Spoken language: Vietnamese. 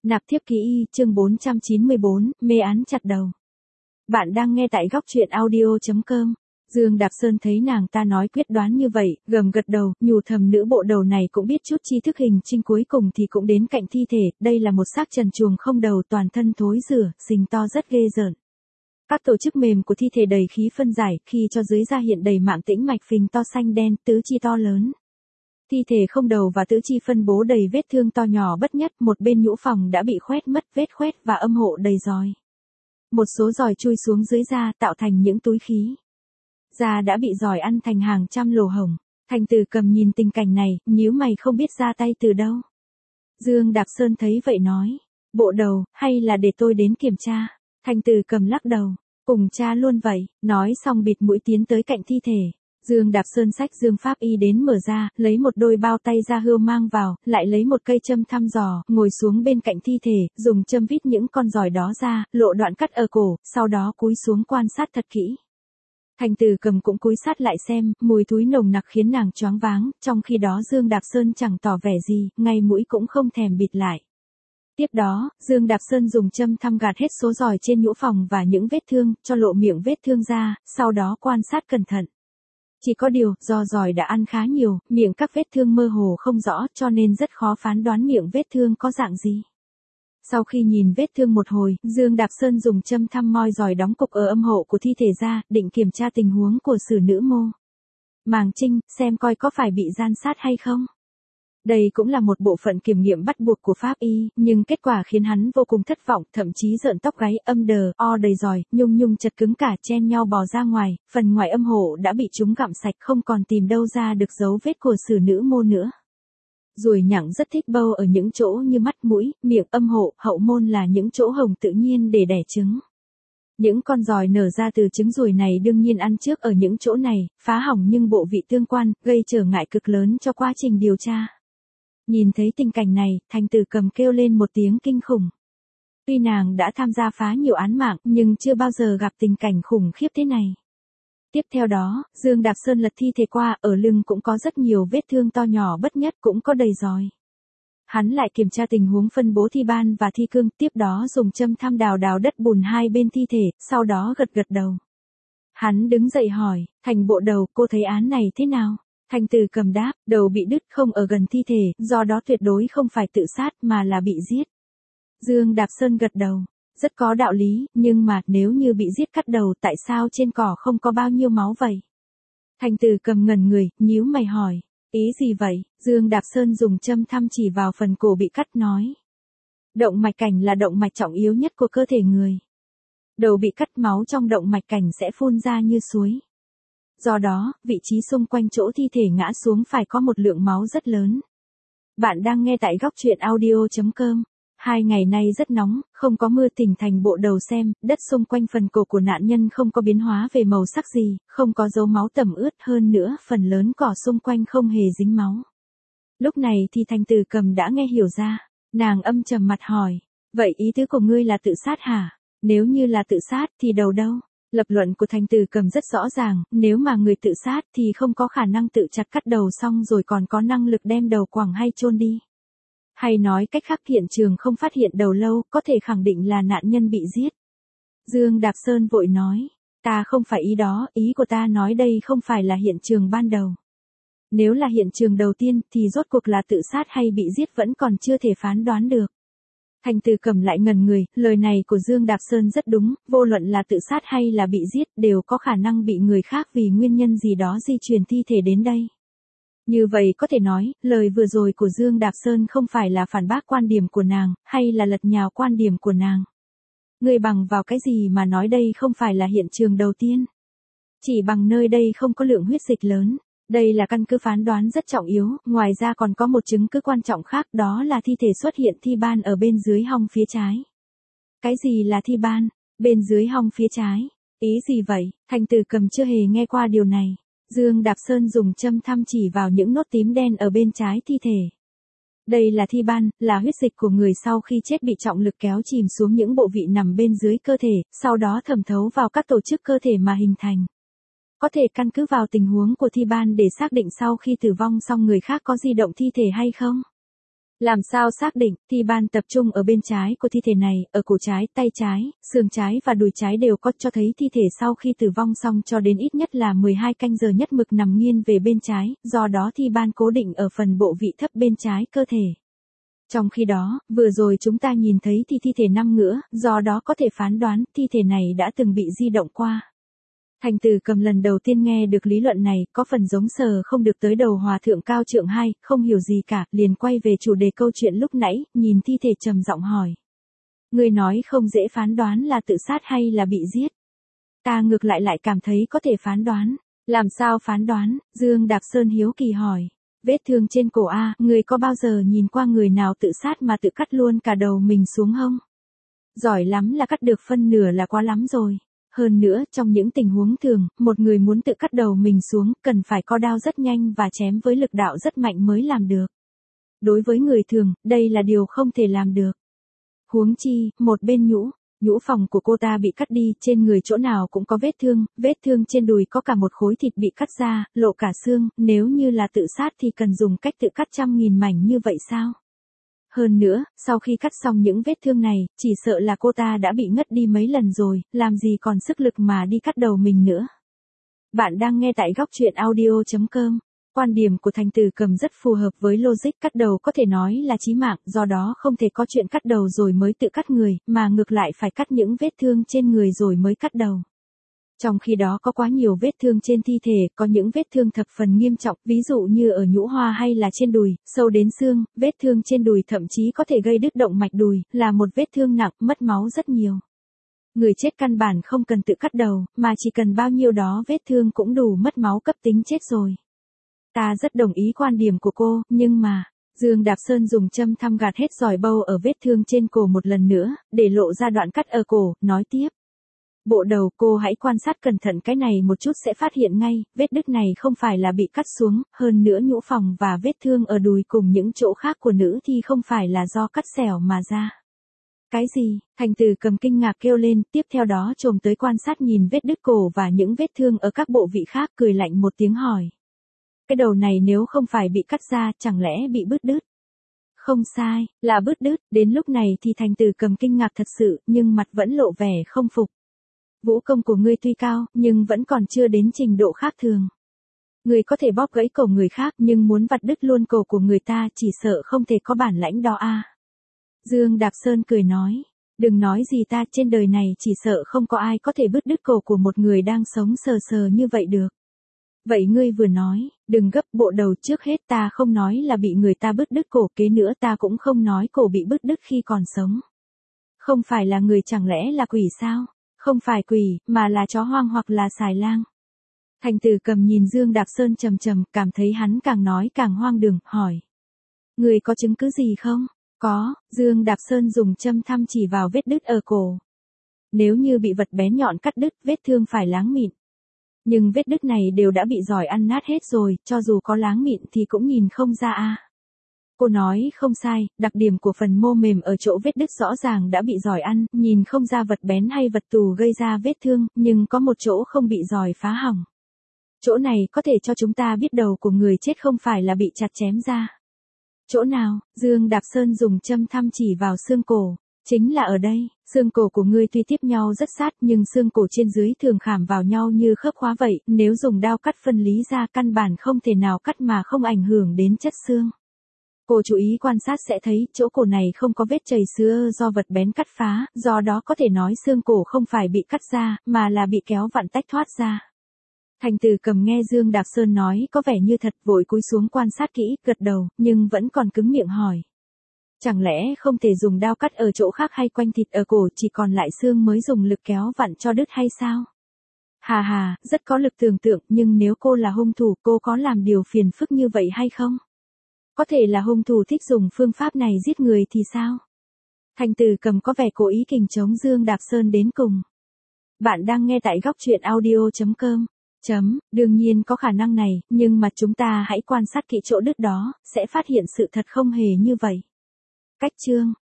Nạp thiếp ký y, chương 494, mê án chặt đầu. Bạn đang nghe tại góc truyện audio.com. Dương Đạp Sơn thấy nàng ta nói quyết đoán như vậy, gầm gật đầu, nhủ thầm nữ bộ đầu này cũng biết chút tri thức hình trinh, cuối cùng thì cũng đến cạnh thi thể, đây là một xác trần truồng không đầu, toàn thân thối rữa, xình to rất ghê rợn. Các tổ chức mềm của thi thể đầy khí phân giải, khi cho dưới da hiện đầy mạng tĩnh mạch phình to xanh đen, tứ chi to lớn. Thi thể không đầu và tứ chi phân bố đầy vết thương to nhỏ bất nhất, một bên nhũ phòng đã bị khoét mất vết khoét và âm hộ đầy giòi. Một số giòi chui xuống dưới da tạo thành những túi khí. Da đã bị giòi ăn thành hàng trăm lỗ hổng. Thành Tử Cầm nhìn tình cảnh này, nhíu mày không biết ra tay từ đâu. Dương Đạp Sơn thấy vậy nói, bộ đầu, hay là để tôi đến kiểm tra. Thành Tử Cầm lắc đầu, cùng cha luôn vậy, nói xong bịt mũi tiến tới cạnh thi thể. Dương Đạp Sơn xách dương pháp y đến mở ra, lấy một đôi bao tay da hươu mang vào, lại lấy một cây châm thăm dò, ngồi xuống bên cạnh thi thể, dùng châm vít những con giòi đó ra, lộ đoạn cắt ở cổ, sau đó cúi xuống quan sát thật kỹ. Thành Tử Cầm cũng cúi sát lại xem, mùi thúi nồng nặc khiến nàng choáng váng, trong khi đó Dương Đạp Sơn chẳng tỏ vẻ gì, ngay mũi cũng không thèm bịt lại. Tiếp đó, Dương Đạp Sơn dùng châm thăm gạt hết số giòi trên nhũ phòng và những vết thương, cho lộ miệng vết thương ra, sau đó quan sát cẩn thận. Chỉ có điều, do giòi đã ăn khá nhiều, miệng các vết thương mơ hồ không rõ, cho nên rất khó phán đoán miệng vết thương có dạng gì. Sau khi nhìn vết thương một hồi, Dương Đạp Sơn dùng châm thăm moi giòi đóng cục ở âm hộ của thi thể ra, định kiểm tra tình huống của xử nữ mô Màng Trinh, xem coi có phải bị gian sát hay không. Đây cũng là một bộ phận kiểm nghiệm bắt buộc của pháp y, nhưng kết quả khiến hắn vô cùng thất vọng, thậm chí rợn tóc gáy, âm đờ, o đầy giòi, nhung chật cứng cả chen nhau bò ra ngoài, phần ngoài âm hộ đã bị chúng gặm sạch, không còn tìm đâu ra được dấu vết của xử nữ mô nữa. Ruồi nhặng rất thích bâu ở những chỗ như mắt mũi, miệng, âm hộ, hậu môn là những chỗ hồng tự nhiên để đẻ trứng. Những con giòi nở ra từ trứng ruồi này đương nhiên ăn trước ở những chỗ này, phá hỏng nhưng bộ vị tương quan, gây trở ngại cực lớn cho quá trình điều tra. Nhìn thấy tình cảnh này, Thành Tử Cầm kêu lên một tiếng kinh khủng. Tuy nàng đã tham gia phá nhiều án mạng, nhưng chưa bao giờ gặp tình cảnh khủng khiếp thế này. Tiếp theo đó, Dương Đạp Sơn lật thi thể qua, ở lưng cũng có rất nhiều vết thương to nhỏ bất nhất, cũng có đầy giòi. Hắn lại kiểm tra tình huống phân bố thi ban và thi cương, tiếp đó dùng châm thăm đào đất bùn hai bên thi thể, sau đó gật đầu. Hắn đứng dậy hỏi, Thành bộ đầu, cô thấy án này thế nào? Thành Tử Cầm đáp, đầu bị đứt không ở gần thi thể, do đó tuyệt đối không phải tự sát mà là bị giết. Dương Đạp Sơn gật đầu, rất có đạo lý, nhưng mà nếu như bị giết cắt đầu, tại sao trên cỏ không có bao nhiêu máu vậy? Thành Tử Cầm ngẩn người, nhíu mày hỏi, ý gì vậy? Dương Đạp Sơn dùng châm thăm chỉ vào phần cổ bị cắt nói. Động mạch cảnh là động mạch trọng yếu nhất của cơ thể người. Đầu bị cắt, máu trong động mạch cảnh sẽ phun ra như suối. Do đó, vị trí xung quanh chỗ thi thể ngã xuống phải có một lượng máu rất lớn. Bạn đang nghe tại góc truyện audio.com. 2 ngày nay rất nóng, không có mưa. Tỉnh Thành bộ đầu xem, đất xung quanh phần cổ của nạn nhân không có biến hóa về màu sắc gì, không có dấu máu tẩm ướt, hơn nữa phần lớn cỏ xung quanh không hề dính máu. Lúc này thì Thành Tử Cầm đã nghe hiểu ra, nàng âm trầm mặt hỏi, vậy ý tứ của ngươi là tự sát hả? Nếu như là tự sát thì đầu đâu? Lập luận của Thành Tử Cầm rất rõ ràng, nếu mà người tự sát thì không có khả năng tự chặt cắt đầu xong rồi còn có năng lực đem đầu quẳng hay chôn đi. Hay nói cách khác, hiện trường không phát hiện đầu lâu, có thể khẳng định là nạn nhân bị giết. Dương Đạp Sơn vội nói, ta không phải ý đó, ý của ta nói đây không phải là hiện trường ban đầu. Nếu là hiện trường đầu tiên thì rốt cuộc là tự sát hay bị giết vẫn còn chưa thể phán đoán được. Thành Tử Cầm lại ngần người, lời này của Dương Đạp Sơn rất đúng, vô luận là tự sát hay là bị giết đều có khả năng bị người khác vì nguyên nhân gì đó di chuyển thi thể đến đây. Như vậy có thể nói, lời vừa rồi của Dương Đạp Sơn không phải là phản bác quan điểm của nàng, hay là lật nhào quan điểm của nàng. Ngươi bằng vào cái gì mà nói đây không phải là hiện trường đầu tiên? Chỉ bằng nơi đây không có lượng huyết dịch lớn. Đây là căn cứ phán đoán rất trọng yếu, ngoài ra còn có một chứng cứ quan trọng khác, đó là thi thể xuất hiện thi ban ở bên dưới hông phía trái. Cái gì là thi ban? Bên dưới hông phía trái? Ý gì vậy? Thành Tử Cầm chưa hề nghe qua điều này. Dương Đạp Sơn dùng châm thăm chỉ vào những nốt tím đen ở bên trái thi thể. Đây là thi ban, là huyết dịch của người sau khi chết bị trọng lực kéo chìm xuống những bộ vị nằm bên dưới cơ thể, sau đó thẩm thấu vào các tổ chức cơ thể mà hình thành. Có thể căn cứ vào tình huống của thi ban để xác định sau khi tử vong xong người khác có di động thi thể hay không? Làm sao xác định, thi ban tập trung ở bên trái của thi thể này, ở cổ trái, tay trái, xương trái và đùi trái đều có, cho thấy thi thể sau khi tử vong xong cho đến ít nhất là 12 canh giờ nhất mực nằm nghiêng về bên trái, do đó thi ban cố định ở phần bộ vị thấp bên trái cơ thể. Trong khi đó, vừa rồi chúng ta nhìn thấy thi thể nằm ngửa, do đó có thể phán đoán thi thể này đã từng bị di động qua. Thành Từ Cầm lần đầu tiên nghe được lý luận này, có phần giống sờ không được tới đầu hòa thượng Cao Trượng Hai, không hiểu gì cả, liền quay về chủ đề câu chuyện lúc nãy, nhìn thi thể trầm giọng hỏi. Người nói không dễ phán đoán là tự sát hay là bị giết. Ta ngược lại cảm thấy có thể phán đoán. Làm sao phán đoán? Dương Đạp Sơn hiếu kỳ hỏi. Vết thương trên cổ A, người có bao giờ nhìn qua người nào tự sát mà tự cắt luôn cả đầu mình xuống không? Giỏi lắm là cắt được phân nửa là quá lắm rồi. Hơn nữa, trong những tình huống thường, một người muốn tự cắt đầu mình xuống, cần phải co đao rất nhanh và chém với lực đạo rất mạnh mới làm được. Đối với người thường, đây là điều không thể làm được. Huống chi, một bên nhũ phòng của cô ta bị cắt đi, trên người chỗ nào cũng có vết thương trên đùi có cả một khối thịt bị cắt ra, lộ cả xương, nếu như là tự sát thì cần dùng cách tự cắt 100.000 mảnh như vậy sao? Hơn nữa, sau khi cắt xong những vết thương này, chỉ sợ là cô ta đã bị ngất đi mấy lần rồi, làm gì còn sức lực mà đi cắt đầu mình nữa. Bạn đang nghe tại góc truyện audio.com. Quan điểm của Thành Từ Cầm rất phù hợp với logic, cắt đầu có thể nói là chí mạng, do đó không thể có chuyện cắt đầu rồi mới tự cắt người, mà ngược lại phải cắt những vết thương trên người rồi mới cắt đầu. Trong khi đó có quá nhiều vết thương trên thi thể, có những vết thương thập phần nghiêm trọng, ví dụ như ở nhũ hoa hay là trên đùi, sâu đến xương, vết thương trên đùi thậm chí có thể gây đứt động mạch đùi, là một vết thương nặng, mất máu rất nhiều. Người chết căn bản không cần tự cắt đầu, mà chỉ cần bao nhiêu đó vết thương cũng đủ mất máu cấp tính chết rồi. Ta rất đồng ý quan điểm của cô, nhưng mà, Dương Đạp Sơn dùng châm thăm gạt hết giòi bâu ở vết thương trên cổ một lần nữa, để lộ ra đoạn cắt ở cổ, nói tiếp. Bộ đầu, cô hãy quan sát cẩn thận cái này một chút sẽ phát hiện ngay, vết đứt này không phải là bị cắt xuống, hơn nữa nhũ phòng và vết thương ở đùi cùng những chỗ khác của nữ thì không phải là do cắt xẻo mà ra. Cái gì? Thành Từ Cầm kinh ngạc kêu lên, tiếp theo đó chồm tới quan sát nhìn vết đứt cổ và những vết thương ở các bộ vị khác, cười lạnh một tiếng hỏi. Cái đầu này nếu không phải bị cắt ra, chẳng lẽ bị bứt đứt? Không sai, là bứt đứt, đến lúc này thì Thành Từ Cầm kinh ngạc thật sự, nhưng mặt vẫn lộ vẻ không phục. Vũ công của ngươi tuy cao, nhưng vẫn còn chưa đến trình độ khác thường. Ngươi có thể bóp gãy cổ người khác, nhưng muốn vặt đứt luôn cổ của người ta chỉ sợ không thể có bản lãnh đó a. Dương Đạp Sơn cười nói, đừng nói gì ta, trên đời này chỉ sợ không có ai có thể bứt đứt cổ của một người đang sống sờ sờ như vậy được. Vậy ngươi vừa nói, đừng gấp, bộ đầu, trước hết ta không nói là bị người ta bứt đứt cổ, kế nữa ta cũng không nói cổ bị bứt đứt khi còn sống. Không phải là người chẳng lẽ là quỷ sao? Không phải quỷ, mà là chó hoang hoặc là xài lang. Thành Từ Cầm nhìn Dương Đạp Sơn trầm trầm, cảm thấy hắn càng nói càng hoang đường, hỏi. Người có chứng cứ gì không? Có, Dương Đạp Sơn dùng châm thăm chỉ vào vết đứt ở cổ. Nếu như bị vật bén nhọn cắt đứt, vết thương phải láng mịn. Nhưng vết đứt này đều đã bị giỏi ăn nát hết rồi, cho dù có láng mịn thì cũng nhìn không ra a. Cô nói không sai, đặc điểm của phần mô mềm ở chỗ vết đứt rõ ràng đã bị giỏi ăn, nhìn không ra vật bén hay vật tù gây ra vết thương, nhưng có một chỗ không bị giỏi phá hỏng. Chỗ này có thể cho chúng ta biết đầu của người chết không phải là bị chặt chém ra. Chỗ nào? Dương Đạp Sơn dùng châm thăm chỉ vào xương cổ. Chính là ở đây, xương cổ của ngươi tuy tiếp nhau rất sát nhưng xương cổ trên dưới thường khảm vào nhau như khớp khóa vậy, nếu dùng dao cắt phân lý ra căn bản không thể nào cắt mà không ảnh hưởng đến chất xương. Cô chú ý quan sát sẽ thấy chỗ cổ này không có vết chảy xước do vật bén cắt phá, do đó có thể nói xương cổ không phải bị cắt ra, mà là bị kéo vặn tách thoát ra. Thành Từ Cầm nghe Dương Đạp Sơn nói có vẻ như thật, vội cúi xuống quan sát kỹ, gật đầu, nhưng vẫn còn cứng miệng hỏi. Chẳng lẽ không thể dùng dao cắt ở chỗ khác hay quanh thịt ở cổ chỉ còn lại xương mới dùng lực kéo vặn cho đứt hay sao? Hà hà, rất có lực tưởng tượng, nhưng nếu cô là hung thủ cô có làm điều phiền phức như vậy hay không? Có thể là hung thủ thích dùng phương pháp này giết người thì sao? Thành Từ Cầm có vẻ cố ý kình chống Dương Đạp Sơn đến cùng. Bạn đang nghe tại góc truyện audio.com. Đương nhiên có khả năng này, nhưng mà chúng ta hãy quan sát kỹ chỗ đứt đó, sẽ phát hiện sự thật không hề như vậy. Cách chương